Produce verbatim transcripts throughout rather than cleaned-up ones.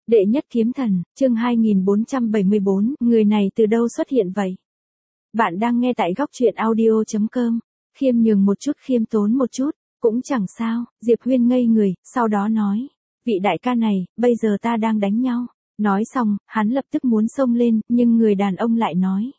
Đệ nhất kiếm thần, chương hai nghìn bốn trăm bảy mươi bốn, người này từ đâu xuất hiện vậy? Bạn đang nghe tại góc truyện audio chấm com. Khiêm nhường một chút, khiêm tốn một chút, cũng chẳng sao. Diệp Huyên ngây người, sau đó nói, vị đại ca này, bây giờ ta đang đánh nhau. Nói xong, hắn lập tức muốn xông lên, nhưng người đàn ông lại nói,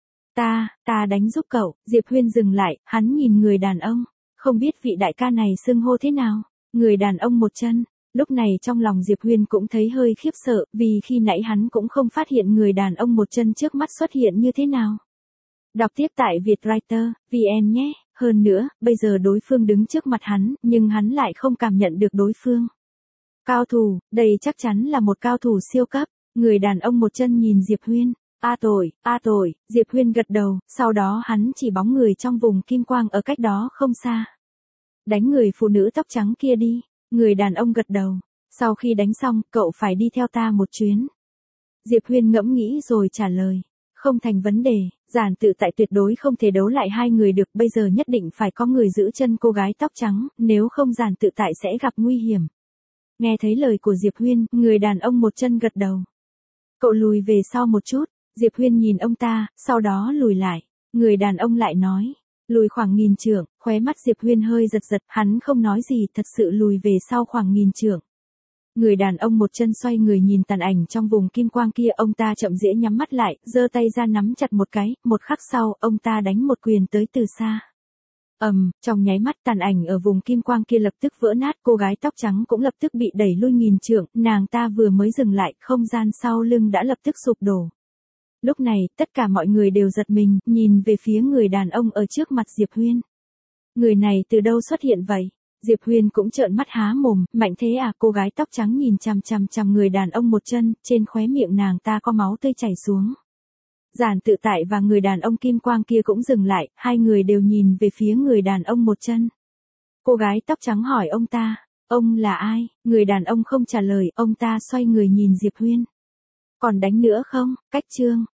ta, ta đánh giúp cậu. Diệp Huyên dừng lại, hắn nhìn người đàn ông, không biết vị đại ca này xưng hô thế nào. Người đàn ông một chân. Lúc này trong lòng Diệp Huyên cũng thấy hơi khiếp sợ, vì khi nãy hắn cũng không phát hiện người đàn ông một chân trước mắt xuất hiện như thế nào. Đọc tiếp tại Vietwriter chấm vn nhé. Hơn nữa, bây giờ đối phương đứng trước mặt hắn, nhưng hắn lại không cảm nhận được đối phương. Cao thủ, đây chắc chắn là một cao thủ siêu cấp. Người đàn ông một chân nhìn Diệp Huyên. A tội, a tội, Diệp Huyên gật đầu, sau đó hắn chỉ bóng người trong vùng kim quang ở cách đó không xa. Đánh người phụ nữ tóc trắng kia đi. Người đàn ông gật đầu. Sau khi đánh xong, cậu phải đi theo ta một chuyến. Diệp Huyên ngẫm nghĩ rồi trả lời. Không thành vấn đề, Giản Tự Tại tuyệt đối không thể đấu lại hai người được, bây giờ nhất định phải có người giữ chân cô gái tóc trắng, nếu không Giản Tự Tại sẽ gặp nguy hiểm. Nghe thấy lời của Diệp Huyên, người đàn ông một chân gật đầu. Cậu lùi về sau một chút. Diệp Huyên nhìn ông ta, sau đó lùi lại. Người đàn ông lại nói, lùi khoảng nghìn trượng. Khóe mắt Diệp Huyên hơi giật giật, hắn không nói gì, thật sự lùi về sau khoảng nghìn trượng. Người đàn ông một chân xoay người nhìn tàn ảnh trong vùng kim quang kia, ông ta chậm rãi nhắm mắt lại, giơ tay ra nắm chặt một cái, một khắc sau, ông ta đánh một quyền tới từ xa. Ầm, um, trong nháy mắt tàn ảnh ở vùng kim quang kia lập tức vỡ nát, cô gái tóc trắng cũng lập tức bị đẩy lui nghìn trượng, nàng ta vừa mới dừng lại, không gian sau lưng đã lập tức sụp đổ. Lúc này, tất cả mọi người đều giật mình, nhìn về phía người đàn ông ở trước mặt Diệp Huyên. Người này từ đâu xuất hiện vậy? Diệp Huyên cũng trợn mắt há mồm, mạnh thế à? Cô gái tóc trắng nhìn chằm chằm chằm người đàn ông một chân, trên khóe miệng nàng ta có máu tươi chảy xuống. Giản Tự Tại và người đàn ông kim quang kia cũng dừng lại, hai người đều nhìn về phía người đàn ông một chân. Cô gái tóc trắng hỏi ông ta, ông là ai? Người đàn ông không trả lời, ông ta xoay người nhìn Diệp Huyên. Còn đánh nữa không? Cách chương.